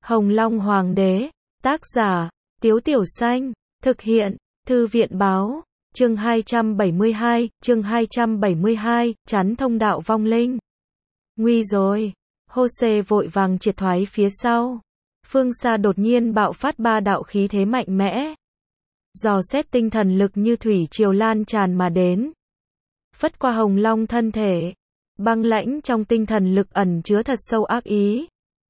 Hồng Long Hoàng đế, tác giả, Tiếu Tiểu Xanh, thực hiện, Thư viện báo, chương 272, chắn thông đạo vong linh. Nguy rồi, Jose vội vàng triệt thoái phía sau. Phương xa đột nhiên bạo phát ba đạo khí thế mạnh mẽ. Dò xét tinh thần lực như thủy triều lan tràn mà đến. Phất qua Hồng Long thân thể. Băng lãnh trong tinh thần lực ẩn chứa thật sâu ác ý.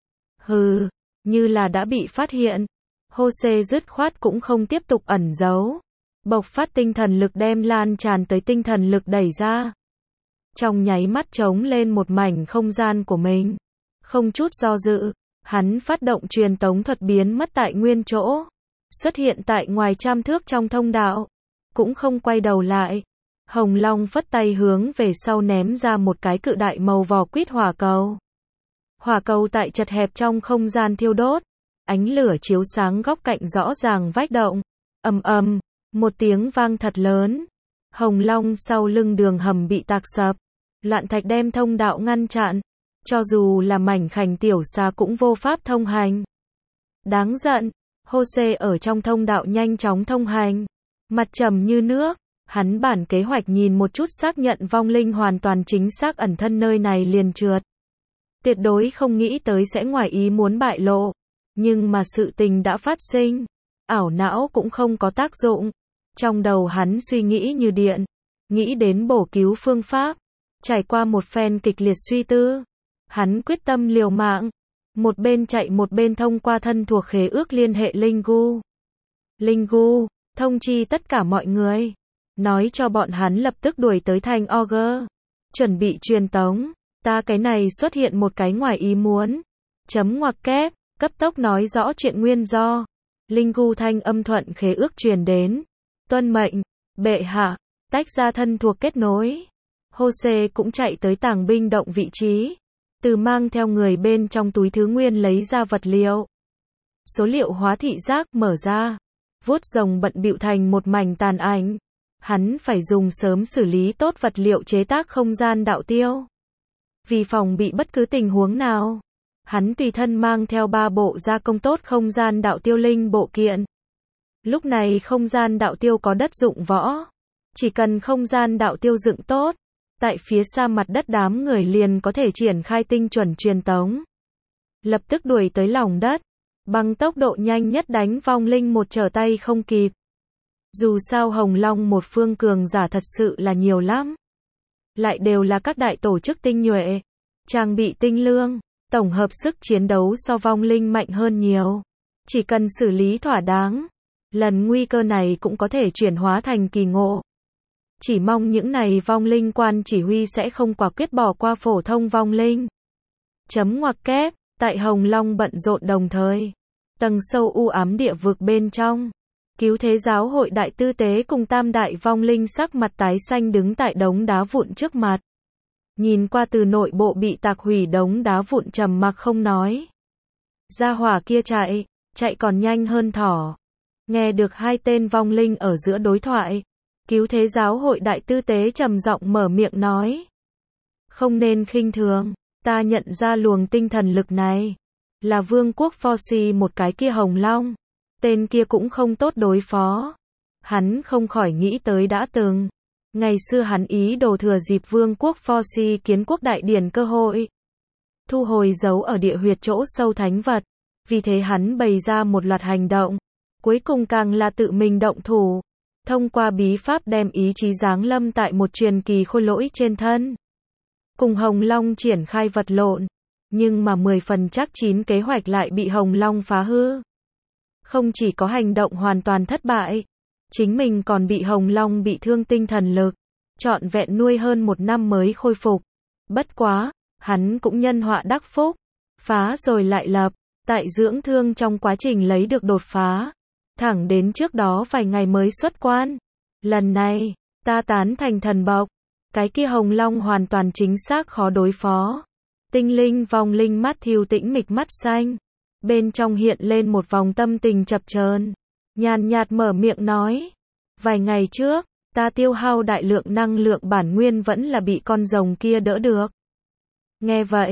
Hừ, như là đã bị phát hiện. Jose dứt khoát cũng không tiếp tục ẩn giấu. Bộc phát tinh thần lực đem lan tràn tới tinh thần lực đẩy ra. Trong nháy mắt trống lên một mảnh không gian của mình. Không chút do dự, hắn phát động truyền tống thuật biến mất tại nguyên chỗ. Xuất hiện tại ngoài trăm thước trong thông đạo. Cũng không quay đầu lại. Hồng Long phất tay hướng về sau ném ra một cái cự đại màu vỏ quýt hỏa cầu. Hỏa cầu tại chật hẹp trong không gian thiêu đốt. Ánh lửa chiếu sáng góc cạnh rõ ràng vách động. Ầm ầm, một tiếng vang thật lớn. Hồng Long sau lưng đường hầm bị tạc sập. Loạn thạch đem thông đạo ngăn chặn. Cho dù là mảnh khảnh tiểu xà cũng vô pháp thông hành. Đáng giận, Jose ở trong thông đạo nhanh chóng thông hành. Mặt trầm như nước. Hắn bản kế hoạch nhìn một chút xác nhận vong linh hoàn toàn chính xác ẩn thân nơi này liền trượt. Tuyệt đối không nghĩ tới sẽ ngoài ý muốn bại lộ. Nhưng mà sự tình đã phát sinh. Ảo não cũng không có tác dụng. Trong đầu hắn suy nghĩ như điện. Nghĩ đến bổ cứu phương pháp. Trải qua một phen kịch liệt suy tư. Hắn quyết tâm liều mạng. Một bên chạy một bên thông qua thân thuộc khế ước liên hệ Linh Gu. Linh Gu, thông chi tất cả mọi người. Nói cho bọn hắn lập tức đuổi tới thành Auger. Chuẩn bị truyền tống. Ta cái này xuất hiện một cái ngoài ý muốn. Chấm ngoặc kép, cấp tốc nói rõ chuyện nguyên do. Linh Gu thanh âm thuận khế ước truyền đến. Tuân mệnh, bệ hạ, tách ra thân thuộc kết nối. Jose cũng chạy tới tàng binh động vị trí. Từ mang theo người bên trong túi thứ nguyên lấy ra vật liệu. Số liệu hóa thị giác mở ra. Vuốt rồng bận bịu thành một mảnh tàn ảnh. Hắn phải dùng sớm xử lý tốt vật liệu chế tác không gian đạo tiêu. Vì phòng bị bất cứ tình huống nào. Hắn tùy thân mang theo 3 bộ gia công tốt không gian đạo tiêu linh bộ kiện. Lúc này không gian đạo tiêu có đất dụng võ. Chỉ cần không gian đạo tiêu dựng tốt. Tại phía xa mặt đất đám người liền có thể triển khai tinh chuẩn truyền tống. Lập tức đuổi tới lòng đất. Bằng tốc độ nhanh nhất đánh vong linh một trở tay không kịp. Dù sao Hồng Long một phương cường giả thật sự là nhiều lắm. Lại đều là các đại tổ chức tinh nhuệ. Trang bị tinh lương. Tổng hợp sức chiến đấu so vong linh mạnh hơn nhiều. Chỉ cần xử lý thỏa đáng. Lần nguy cơ này cũng có thể chuyển hóa thành kỳ ngộ. Chỉ mong những này vong linh quan chỉ huy sẽ không quả quyết bỏ qua phổ thông vong linh. Chấm ngoặc kép, tại Hồng Long bận rộn đồng thời. Tầng sâu u ám địa vực bên trong. Cứu thế giáo hội đại tư tế cùng tam đại vong linh sắc mặt tái xanh đứng tại đống đá vụn trước mặt. Nhìn qua từ nội bộ bị tạc hủy đống đá vụn trầm mặc không nói. Gia hỏa kia chạy còn nhanh hơn thỏ. Nghe được hai tên vong linh ở giữa đối thoại. Cứu thế giáo hội đại tư tế trầm giọng mở miệng nói. Không nên khinh thường, ta nhận ra luồng tinh thần lực này. Là vương quốc Forcy một cái kia Hồng Long. Tên kia cũng không tốt đối phó. Hắn không khỏi nghĩ tới đã từng. Ngày xưa hắn ý đồ thừa dịp vương quốc Forcy kiến quốc đại điển cơ hội. Thu hồi dấu ở địa huyệt chỗ sâu thánh vật. Vì thế hắn bày ra một loạt hành động. Cuối cùng càng là tự mình động thủ. Thông qua bí pháp đem ý chí giáng lâm tại một truyền kỳ khôi lỗi trên thân. Cùng Hồng Long triển khai vật lộn. Nhưng mà 10 phần chắc 9 kế hoạch lại bị Hồng Long phá hư. Không chỉ có hành động hoàn toàn thất bại. Chính mình còn bị Hồng Long bị thương tinh thần lực. Trọn vẹn nuôi hơn 1 năm mới khôi phục. Bất quá, hắn cũng nhân họa đắc phúc. Phá rồi lại lập. Tại dưỡng thương trong quá trình lấy được đột phá. Thẳng đến trước đó vài ngày mới xuất quan. Lần này, ta tán thành thần bộc. Cái kia Hồng Long hoàn toàn chính xác khó đối phó. Tinh linh vong linh mắt thiêu tĩnh mịch mắt xanh. Bên trong hiện lên một vòng tâm tình chập chờn. Nhàn nhạt mở miệng nói. Vài ngày trước, ta tiêu hao đại lượng năng lượng bản nguyên vẫn là bị con rồng kia đỡ được. Nghe vậy,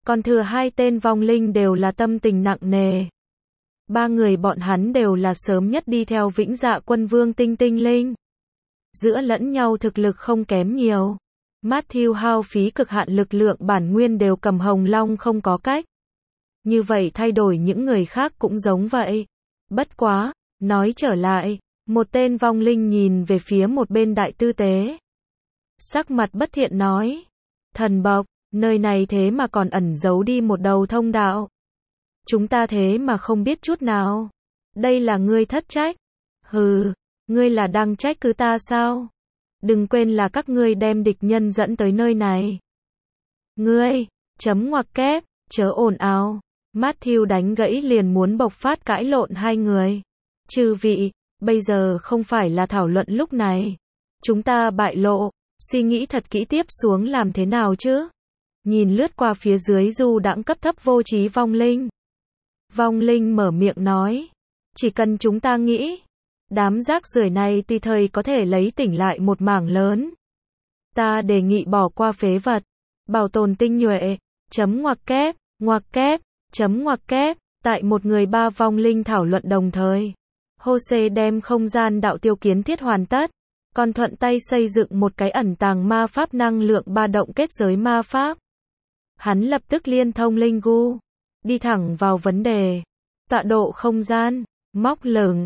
Còn thừa hai tên vong linh đều là tâm tình nặng nề. Ba người bọn hắn đều là sớm nhất đi theo Vĩnh Dạ Quân Vương tinh tinh linh. Giữa lẫn nhau thực lực không kém nhiều. Matthew hao phí cực hạn lực lượng bản nguyên đều cầm Hồng Long không có cách. Như vậy thay đổi những người khác cũng giống vậy. Bất quá, nói trở lại, một tên vong linh nhìn về phía một bên đại tư tế. Sắc mặt bất thiện nói. Thần bộc, nơi này thế mà còn ẩn giấu đi một đầu thông đạo. Chúng ta thế mà không biết chút nào. Đây là ngươi thất trách. Hừ, ngươi là đang trách cứ ta sao? Đừng quên là các ngươi đem địch nhân dẫn tới nơi này. Ngươi, chấm ngoặc kép, chớ ồn ào. Matthew đánh gãy liền muốn bộc phát cãi lộn hai người. Chư vị, bây giờ không phải là thảo luận lúc này. Chúng ta bại lộ, suy nghĩ thật kỹ tiếp xuống làm thế nào chứ? Nhìn lướt qua phía dưới du đãng cấp thấp vô trí vong linh. Vong linh mở miệng nói. Chỉ cần chúng ta nghĩ. Đám rác rưởi này tùy thời có thể lấy tỉnh lại một mảng lớn. Ta đề nghị bỏ qua phế vật. Bảo tồn tinh nhuệ. Chấm ngoặc kép, chấm ngoặc kép. Tại một người ba vong linh thảo luận đồng thời. Jose đem không gian đạo tiêu kiến thiết hoàn tất. Còn thuận tay xây dựng một cái ẩn tàng ma pháp năng lượng ba động kết giới ma pháp. Hắn lập tức liên thông linh gu. Đi thẳng vào vấn đề. Tọa độ không gian. Móc lửng.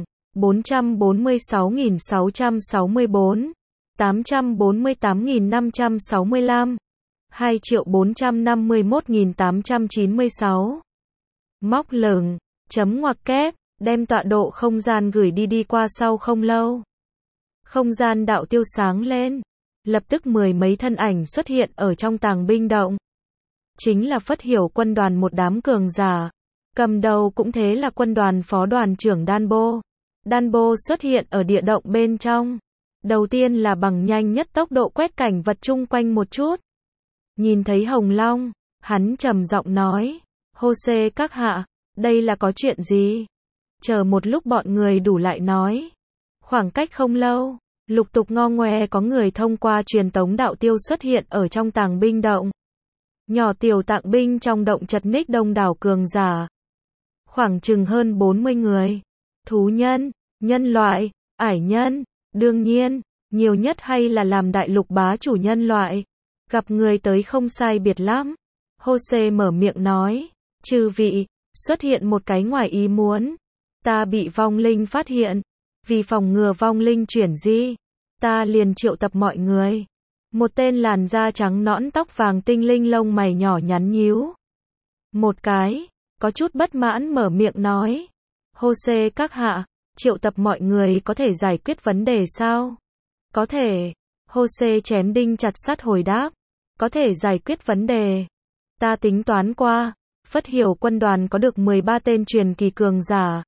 446.664, 848.565, 2.451.896. Móc lửng, chấm ngoặc kép, đem tọa độ không gian gửi đi qua sau không lâu. Không gian đạo tiêu sáng lên, lập tức mười mấy thân ảnh xuất hiện ở trong tàng binh động. Chính là Phất Hiểu quân đoàn một đám cường giả, cầm đầu cũng thế là quân đoàn phó đoàn trưởng Danbo. Danbo xuất hiện ở địa động bên trong. Đầu tiên là bằng nhanh nhất tốc độ quét cảnh vật chung quanh một chút. Nhìn thấy Hồng Long, hắn trầm giọng nói, Jose các hạ, đây là có chuyện gì? Chờ một lúc bọn người đủ lại nói. Khoảng cách không lâu, lục tục ngo ngoe có người thông qua truyền tống đạo tiêu xuất hiện ở trong tàng binh động. Nhỏ tiểu tạng binh trong động chật ních đông đảo cường giả. Khoảng chừng hơn 40 người. Thú nhân, nhân loại, ải nhân, đương nhiên, nhiều nhất hay là làm đại lục bá chủ nhân loại. Gặp người tới không sai biệt lắm. Jose mở miệng nói, chư vị, xuất hiện một cái ngoài ý muốn. Ta bị vong linh phát hiện. Vì phòng ngừa vong linh chuyển di, ta liền triệu tập mọi người. Một tên làn da trắng nõn tóc vàng tinh linh lông mày nhỏ nhắn nhíu. Một cái, có chút bất mãn mở miệng nói. Jose các hạ, triệu tập mọi người có thể giải quyết vấn đề sao? Có thể. Jose chém đinh chặt sắt hồi đáp. Có thể giải quyết vấn đề. Ta tính toán qua, Phất Hiểu quân đoàn có được 13 tên truyền kỳ cường giả.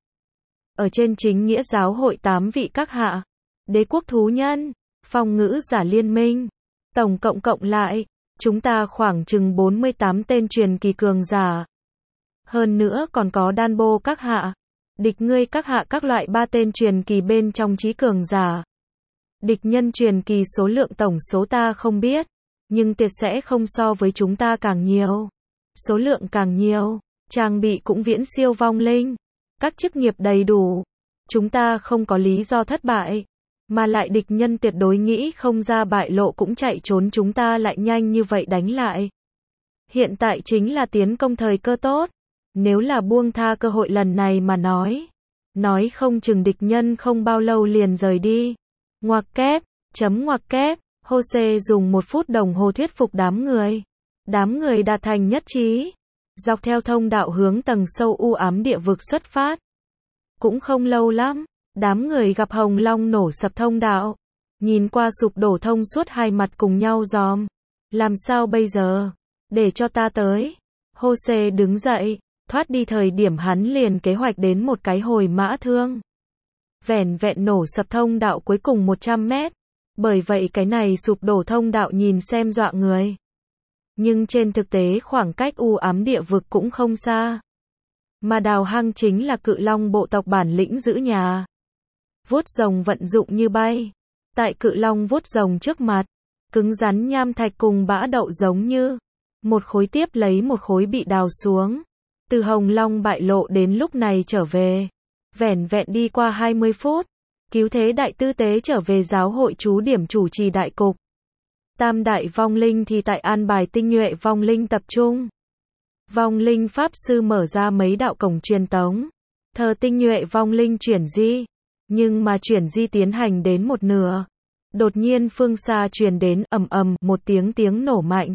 Ở trên chính nghĩa giáo hội 8 vị các hạ. Đế quốc thú nhân, phong ngữ giả liên minh. Tổng cộng lại, chúng ta khoảng chừng 48 tên truyền kỳ cường giả. Hơn nữa còn có Danbo các hạ. Địch ngươi các hạ các loại 3 tên truyền kỳ bên trong trí cường giả. Địch nhân truyền kỳ số lượng tổng số ta không biết. Nhưng tiệt sẽ không so với chúng ta càng nhiều. Số lượng càng nhiều, trang bị cũng viễn siêu vong linh. Các chức nghiệp đầy đủ. Chúng ta không có lý do thất bại. Mà lại địch nhân tuyệt đối nghĩ không ra bại lộ cũng chạy trốn chúng ta lại nhanh như vậy đánh lại. Hiện tại chính là tiến công thời cơ tốt. Nếu là buông tha cơ hội lần này mà nói không chừng địch nhân không bao lâu liền rời đi. Ngoặc kép, chấm ngoặc kép, Jose dùng 1 phút đồng hồ thuyết phục đám người. Đám người đạt thành nhất trí. Dọc theo thông đạo hướng tầng sâu u ám địa vực xuất phát. Cũng không lâu lắm, đám người gặp Hồng Long nổ sập thông đạo. Nhìn qua sụp đổ thông suốt hai mặt cùng nhau giòm. Làm sao bây giờ? Để cho ta tới. Jose đứng dậy, thoát đi thời điểm hắn liền kế hoạch đến một cái hồi mã thương. Vẻn vẹn nổ sập thông đạo cuối cùng 100 mét. Bởi vậy cái này sụp đổ thông đạo nhìn xem dọa người. Nhưng trên thực tế khoảng cách u ám địa vực cũng không xa. Mà đào hang chính là cự long bộ tộc bản lĩnh giữ nhà. Vuốt rồng vận dụng như bay. Tại cự long vuốt rồng trước mặt, cứng rắn nham thạch cùng bã đậu giống như một khối tiếp lấy một khối bị đào xuống. Từ Hồng Long bại lộ đến lúc này trở về, vẻn vẹn đi qua 20 phút, Cứu Thế Đại Tư Tế trở về giáo hội chú điểm chủ trì đại cục. Tam đại vong linh thì tại an bài tinh nhuệ vong linh tập trung. Vong linh pháp sư mở ra mấy đạo cổng truyền tống, thờ tinh nhuệ vong linh chuyển di, nhưng mà chuyển di tiến hành đến một nửa, đột nhiên phương xa truyền đến ầm ầm một tiếng nổ mạnh.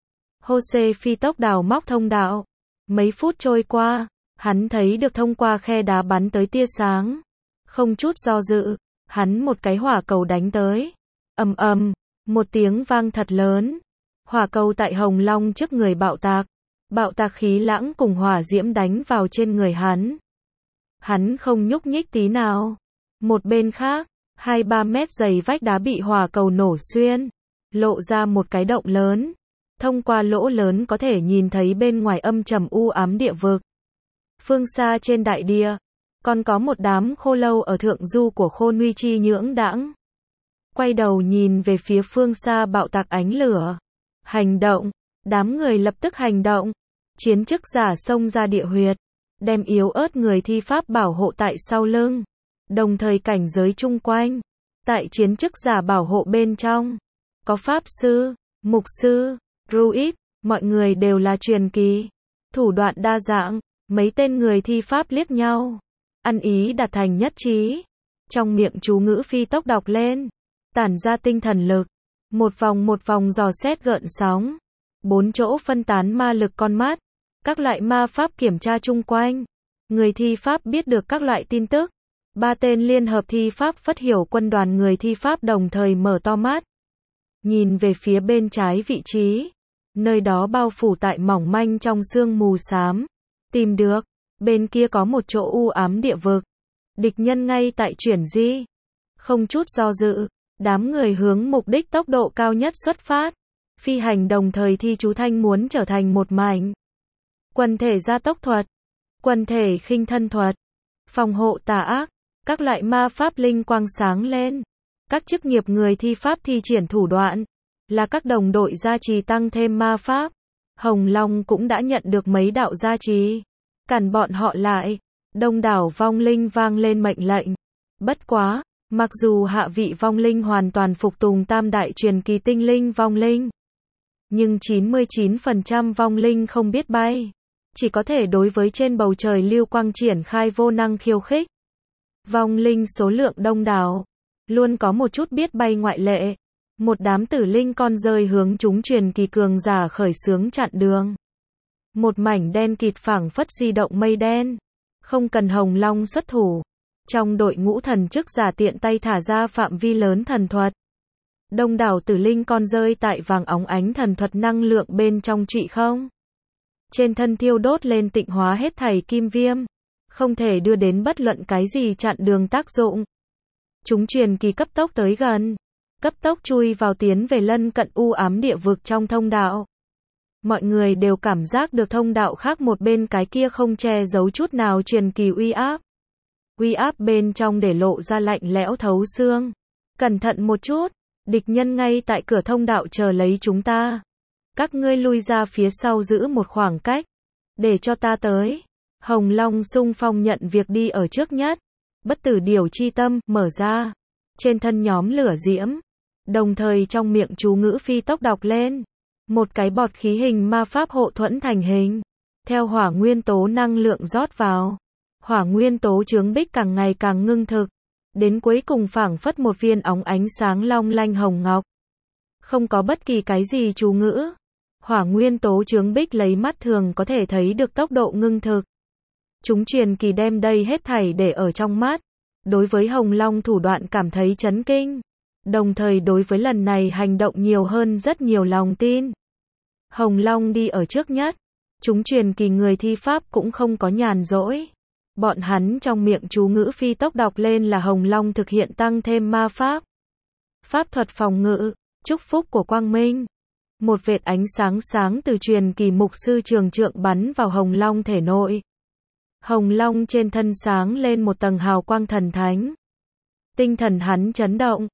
Jose phi tốc đào móc thông đạo. Mấy phút trôi qua, hắn thấy được thông qua khe đá bắn tới tia sáng. Không chút do dự, hắn một cái hỏa cầu đánh tới. Ầm ầm, một tiếng vang thật lớn. Hỏa cầu tại Hồng Long trước người bạo tạc. Bạo tạc khí lãng cùng hỏa diễm đánh vào trên người hắn. Hắn không nhúc nhích tí nào. Một bên khác, 2-3 mét dày vách đá bị hỏa cầu nổ xuyên, lộ ra một cái động lớn. Thông qua lỗ lớn có thể nhìn thấy bên ngoài âm trầm u ám địa vực. Phương xa trên đại địa, còn có một đám khô lâu ở thượng du của Khôn Uy Chi nhưỡng đãng. Quay đầu nhìn về phía phương xa bạo tạc ánh lửa. Hành động, đám người lập tức hành động. Chiến chức giả xông ra địa huyệt, đem yếu ớt người thi pháp bảo hộ tại sau lưng. Đồng thời cảnh giới chung quanh, tại chiến chức giả bảo hộ bên trong, có pháp sư, mục sư, druid, mọi người đều là truyền kỳ. Thủ đoạn đa dạng, mấy tên người thi pháp liếc nhau, ăn ý đạt thành nhất trí. Trong miệng chú ngữ phi tốc đọc lên, tản ra tinh thần lực, một vòng dò xét gợn sóng. 4 chỗ phân tán ma lực con mắt, các loại ma pháp kiểm tra chung quanh. Người thi pháp biết được các loại tin tức. 3 tên liên hợp thi pháp phất hiểu quân đoàn người thi pháp đồng thời mở to mắt. Nhìn về phía bên trái vị trí. Nơi đó bao phủ tại mỏng manh trong sương mù xám. Tìm được, bên kia có một chỗ u ám địa vực. Địch nhân ngay tại chuyển di. Không chút do dự, đám người hướng mục đích tốc độ cao nhất xuất phát. Phi hành đồng thời thi chú thanh muốn trở thành một mảnh. Quần thể gia tốc thuật, quần thể khinh thân thuật, phòng hộ tà ác, các loại ma pháp linh quang sáng lên. Các chức nghiệp người thi pháp thi triển thủ đoạn, là các đồng đội gia trì tăng thêm ma pháp. Hồng Long cũng đã nhận được mấy đạo gia trì. Cản bọn họ lại, đông đảo vong linh vang lên mệnh lệnh. Bất quá, mặc dù hạ vị vong linh hoàn toàn phục tùng tam đại truyền kỳ tinh linh vong linh, nhưng 99% vong linh không biết bay. Chỉ có thể đối với trên bầu trời lưu quang triển khai vô năng khiêu khích. Vong linh số lượng đông đảo, luôn có một chút biết bay ngoại lệ. Một đám tử linh con rơi hướng chúng truyền kỳ cường giả khởi xướng chặn đường. Một mảnh đen kịt phảng phất di động mây đen. Không cần Hồng Long xuất thủ. Trong đội ngũ thần chức giả tiện tay thả ra phạm vi lớn thần thuật. Đông đảo tử linh con rơi tại vàng óng ánh thần thuật năng lượng bên trong trụy không. Trên thân thiêu đốt lên tịnh hóa hết thảy kim viêm. Không thể đưa đến bất luận cái gì chặn đường tác dụng. Chúng truyền kỳ cấp tốc tới gần. Cấp tốc chui vào tiến về lân cận u ám địa vực trong thông đạo. Mọi người đều cảm giác được thông đạo khác một bên cái kia không che giấu chút nào truyền kỳ uy áp. Uy áp bên trong để lộ ra lạnh lẽo thấu xương. Cẩn thận một chút, địch nhân ngay tại cửa thông đạo chờ lấy chúng ta. Các ngươi lui ra phía sau giữ một khoảng cách, để cho ta tới. Hồng Long xung phong nhận việc đi ở trước nhất. Bất tử điều chi tâm mở ra, trên thân nhóm lửa diễm, đồng thời trong miệng chú ngữ phi tốc đọc lên. Một cái bọt khí hình ma pháp hộ thuẫn thành hình, theo hỏa nguyên tố năng lượng rót vào. Hỏa nguyên tố chướng bích càng ngày càng ngưng thực, đến cuối cùng phảng phất một viên óng ánh sáng long lanh hồng ngọc. Không có bất kỳ cái gì chú ngữ. Hỏa nguyên tố chướng bích lấy mắt thường có thể thấy được tốc độ ngưng thực. Chúng truyền kỳ đem đây hết thảy để ở trong mắt. Đối với Hồng Long thủ đoạn cảm thấy chấn kinh. Đồng thời đối với lần này hành động nhiều hơn rất nhiều lòng tin. Hồng Long đi ở trước nhất. Chúng truyền kỳ người thi pháp cũng không có nhàn rỗi. Bọn hắn trong miệng chú ngữ phi tốc đọc lên là Hồng Long thực hiện tăng thêm ma pháp. Pháp thuật phòng ngự, chúc phúc của quang minh. Một vệt ánh sáng sáng từ truyền kỳ mục sư trường trượng bắn vào Hồng Long thể nội. Hồng Long trên thân sáng lên một tầng hào quang thần thánh. Tinh thần hắn chấn động.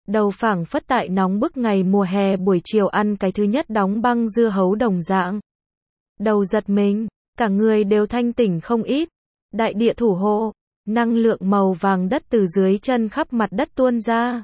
đầu phảng phất tại nóng bức ngày mùa hè buổi chiều ăn cái thứ nhất đóng băng dưa hấu đồng dạng. Đầu giật mình, cả người đều thanh tỉnh không ít. Đại địa thủ hộ, năng lượng màu vàng đất từ dưới chân khắp mặt đất tuôn ra,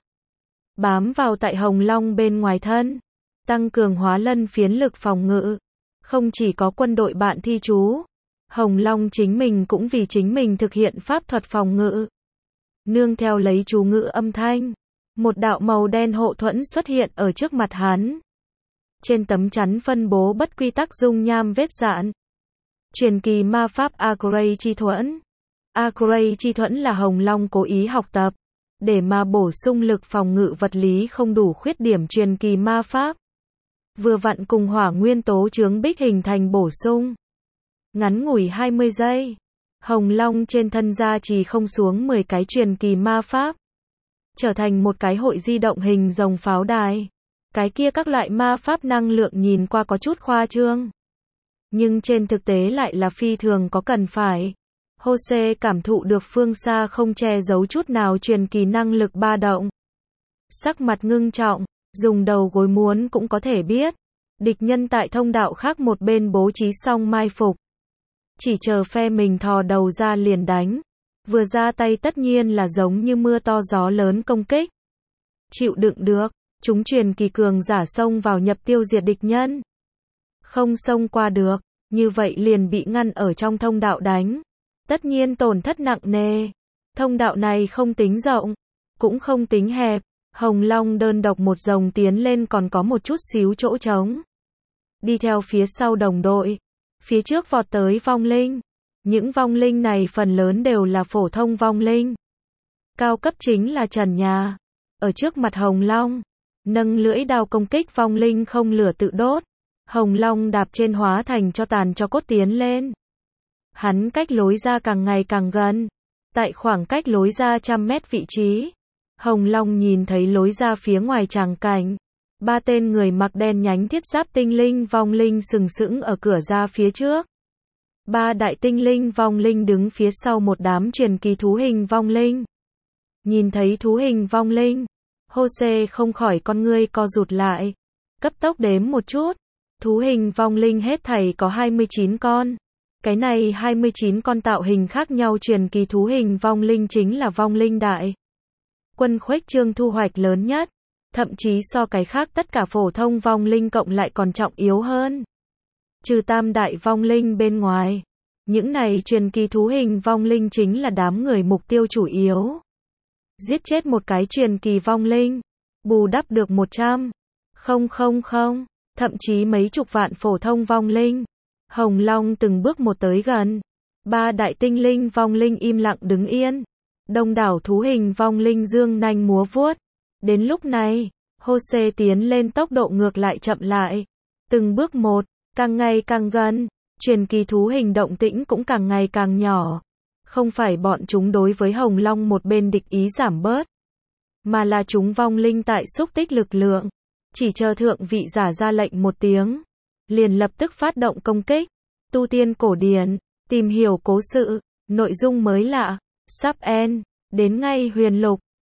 bám vào tại Hồng Long bên ngoài thân, tăng cường hóa lân phiến lực phòng ngự. Không chỉ có quân đội bạn thi chú, Hồng Long chính mình cũng vì chính mình thực hiện pháp thuật phòng ngự. Nương theo lấy chú ngữ âm thanh, một đạo màu đen hộ thuẫn xuất hiện ở trước mặt hắn. Trên tấm chắn phân bố bất quy tắc dung nham vết dạn. Truyền kỳ ma pháp Arcray chi thuẫn. Arcray chi thuẫn là Hồng Long cố ý học tập, để mà bổ sung lực phòng ngự vật lý không đủ khuyết điểm truyền kỳ ma pháp. Vừa vặn cùng hỏa nguyên tố chướng bích hình thành bổ sung. Ngắn ngủi 20 giây, Hồng Long trên thân gia trì không xuống 10 cái truyền kỳ ma pháp, trở thành một cái hội di động hình rồng pháo đài. Cái kia các loại ma pháp năng lượng nhìn qua có chút khoa trương, nhưng trên thực tế lại là phi thường có cần phải. Jose cảm thụ được phương xa không che giấu chút nào truyền kỳ năng lực ba động. Sắc mặt ngưng trọng, dùng đầu gối muốn cũng có thể biết. Địch nhân tại thông đạo khác một bên bố trí xong mai phục. Chỉ chờ phe mình thò đầu ra liền đánh. Vừa ra tay tất nhiên là giống như mưa to gió lớn công kích. Chịu đựng được, chúng truyền kỳ cường giả xông vào nhập tiêu diệt địch nhân. Không xông qua được, như vậy liền bị ngăn ở trong thông đạo đánh. Tất nhiên tổn thất nặng nề. Thông đạo này không tính rộng, cũng không tính hẹp. Hồng Long đơn độc một rồng tiến lên còn có một chút xíu chỗ trống. Đi theo phía sau đồng đội. Phía trước vọt tới vong linh. Những vong linh này phần lớn đều là phổ thông vong linh. Cao cấp chính là trần nhà. Ở trước mặt Hồng Long, nâng lưỡi đao công kích vong linh không lửa tự đốt. Hồng Long đạp trên hóa thành cho tàn cho cốt tiến lên. Hắn cách lối ra càng ngày càng gần. Tại khoảng cách lối ra 100 mét vị trí, Hồng Long nhìn thấy lối ra phía ngoài tràng cảnh. 3 tên người mặc đen nhánh thiết giáp tinh linh vong linh sừng sững ở cửa ra phía trước. 3 đại tinh linh vong linh đứng phía sau một đám truyền kỳ thú hình vong linh. Nhìn thấy thú hình vong linh, Jose không khỏi con ngươi co rụt lại. Cấp tốc đếm một chút. Thú hình vong linh hết thảy có 29 con. Cái này 29 con tạo hình khác nhau truyền kỳ thú hình vong linh chính là vong linh đại quân khuếch trương thu hoạch lớn nhất. Thậm chí so cái khác tất cả phổ thông vong linh cộng lại còn trọng yếu hơn. Trừ tam đại vong linh bên ngoài, những này truyền kỳ thú hình vong linh chính là đám người mục tiêu chủ yếu. Giết chết một cái truyền kỳ vong linh, bù đắp được 100, thậm chí mấy chục vạn phổ thông vong linh. Hồng Long từng bước một tới gần. 3 đại tinh linh vong linh im lặng đứng yên. Đông đảo thú hình vong linh dương nanh múa vuốt. Đến lúc này, Jose tiến lên tốc độ ngược lại chậm lại. Từng bước một, càng ngày càng gần. Truyền kỳ thú hình động tĩnh cũng càng ngày càng nhỏ. Không phải bọn chúng đối với Hồng Long một bên địch ý giảm bớt, mà là chúng vong linh tại xúc tích lực lượng. Chỉ chờ thượng vị giả ra lệnh một tiếng, liền lập tức phát động công kích. Tu tiên cổ điển, tìm hiểu cố sự, nội dung mới lạ, sub en, đến ngay huyền lục.